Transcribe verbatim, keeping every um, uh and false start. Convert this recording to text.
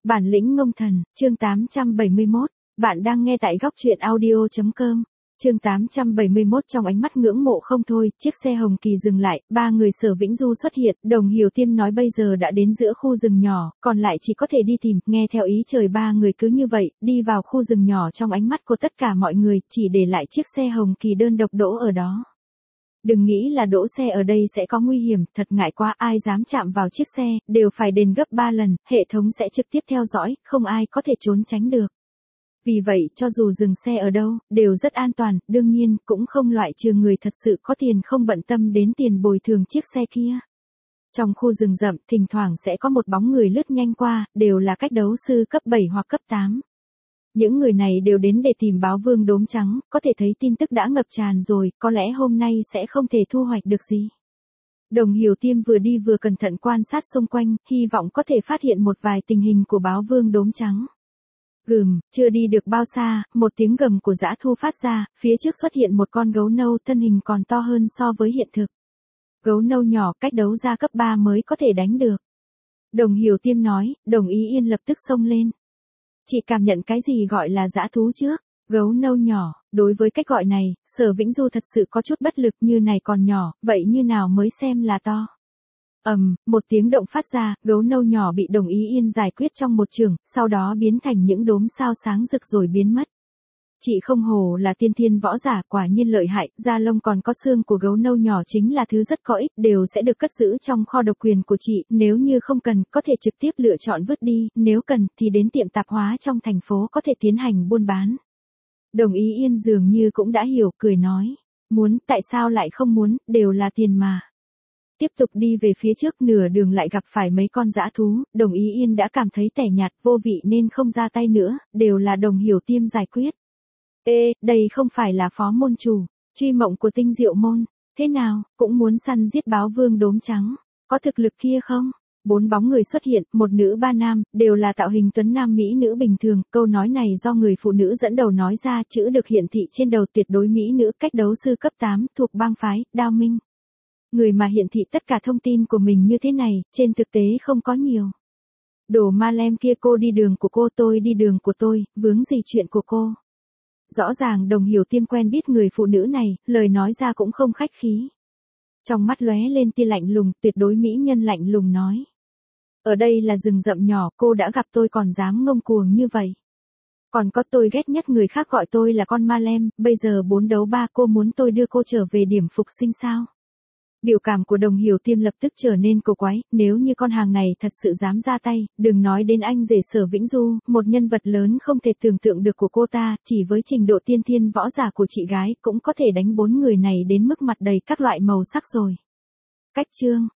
Bản lĩnh ngông thần, chương tám trăm bảy mươi mốt, bạn đang nghe tại góc truyện audio chấm com. Chương tám trăm bảy mươi mốt trong ánh mắt ngưỡng mộ không thôi, chiếc xe hồng kỳ dừng lại, ba người Sở Vĩnh Du xuất hiện, Đồng Hiểu Tiêm nói bây giờ đã đến giữa khu rừng nhỏ, còn lại chỉ có thể đi tìm, nghe theo ý trời ba người cứ như vậy, đi vào khu rừng nhỏ trong ánh mắt của tất cả mọi người, chỉ để lại chiếc xe hồng kỳ đơn độc đỗ ở đó. Đừng nghĩ là đỗ xe ở đây sẽ có nguy hiểm, thật ngại quá, ai dám chạm vào chiếc xe, đều phải đền gấp ba lần, hệ thống sẽ trực tiếp theo dõi, không ai có thể trốn tránh được. Vì vậy, cho dù dừng xe ở đâu, đều rất an toàn, đương nhiên, cũng không loại trừ người thật sự có tiền không bận tâm đến tiền bồi thường chiếc xe kia. Trong khu rừng rậm, thỉnh thoảng sẽ có một bóng người lướt nhanh qua, đều là cách đấu sư cấp bảy hoặc cấp tám. Những người này đều đến để tìm báo vương đốm trắng, có thể thấy tin tức đã ngập tràn rồi, có lẽ hôm nay sẽ không thể thu hoạch được gì. Đồng Hiểu Tiêm vừa đi vừa cẩn thận quan sát xung quanh, hy vọng có thể phát hiện một vài tình hình của báo vương đốm trắng. Gừm, chưa đi được bao xa, một tiếng gầm của dã thu phát ra, phía trước xuất hiện một con gấu nâu thân hình còn to hơn so với hiện thực. Gấu nâu nhỏ cách đấu ra cấp ba mới có thể đánh được. Đồng Hiểu Tiêm nói, Đồng Ý Yên lập tức xông lên. Chị cảm nhận cái gì gọi là dã thú trước? Gấu nâu nhỏ, đối với cách gọi này, Sở Vĩnh Du thật sự có chút bất lực, như này còn nhỏ, vậy như nào mới xem là to? Ầm, um, một tiếng động phát ra, gấu nâu nhỏ bị Đồng Ý Yên giải quyết trong một chưởng, sau đó biến thành những đốm sao sáng rực rồi biến mất. Chị không hổ là tiên thiên võ giả, quả nhiên lợi hại, da lông còn có xương của gấu nâu nhỏ chính là thứ rất có ích, đều sẽ được cất giữ trong kho độc quyền của chị, nếu như không cần, có thể trực tiếp lựa chọn vứt đi, nếu cần, thì đến tiệm tạp hóa trong thành phố có thể tiến hành buôn bán. Đồng Ý Yên dường như cũng đã hiểu, cười nói, muốn, tại sao lại không muốn, đều là tiền mà. Tiếp tục đi về phía trước, nửa đường lại gặp phải mấy con dã thú, Đồng Ý Yên đã cảm thấy tẻ nhạt, vô vị nên không ra tay nữa, đều là Đồng Hiểu Tiêm giải quyết. Ê, đây không phải là phó môn chủ, truy mộng của Tinh Diệu môn, thế nào, cũng muốn săn giết báo vương đốm trắng, có thực lực kia không? Bốn bóng người xuất hiện, một nữ ba nam, đều là tạo hình tuấn nam mỹ nữ bình thường, câu nói này do người phụ nữ dẫn đầu nói ra, chữ được hiển thị trên đầu tuyệt đối mỹ nữ, cách đấu sư cấp tám, thuộc bang phái, Đao Minh. Người mà hiển thị tất cả thông tin của mình như thế này, trên thực tế không có nhiều. Đồ ma lem kia, cô đi đường của cô, tôi đi đường của tôi, vướng gì chuyện của cô? Rõ ràng Đồng Hiểu Tiêm quen biết người phụ nữ này, lời nói ra cũng không khách khí. Trong mắt lóe lên tia lạnh lùng, tuyệt đối mỹ nhân lạnh lùng nói. Ở đây là rừng rậm nhỏ, cô đã gặp tôi còn dám ngông cuồng như vậy. Còn có, tôi ghét nhất người khác gọi tôi là con ma lem, bây giờ bốn đấu ba, cô muốn tôi đưa cô trở về điểm phục sinh sao? Biểu cảm của Đồng Hiểu Tiêm lập tức trở nên cổ quái, nếu như con hàng này thật sự dám ra tay, đừng nói đến anh rể Sở Vĩnh Du, một nhân vật lớn không thể tưởng tượng được của cô ta, chỉ với trình độ tiên thiên võ giả của chị gái, cũng có thể đánh bốn người này đến mức mặt đầy các loại màu sắc rồi. Cách chương,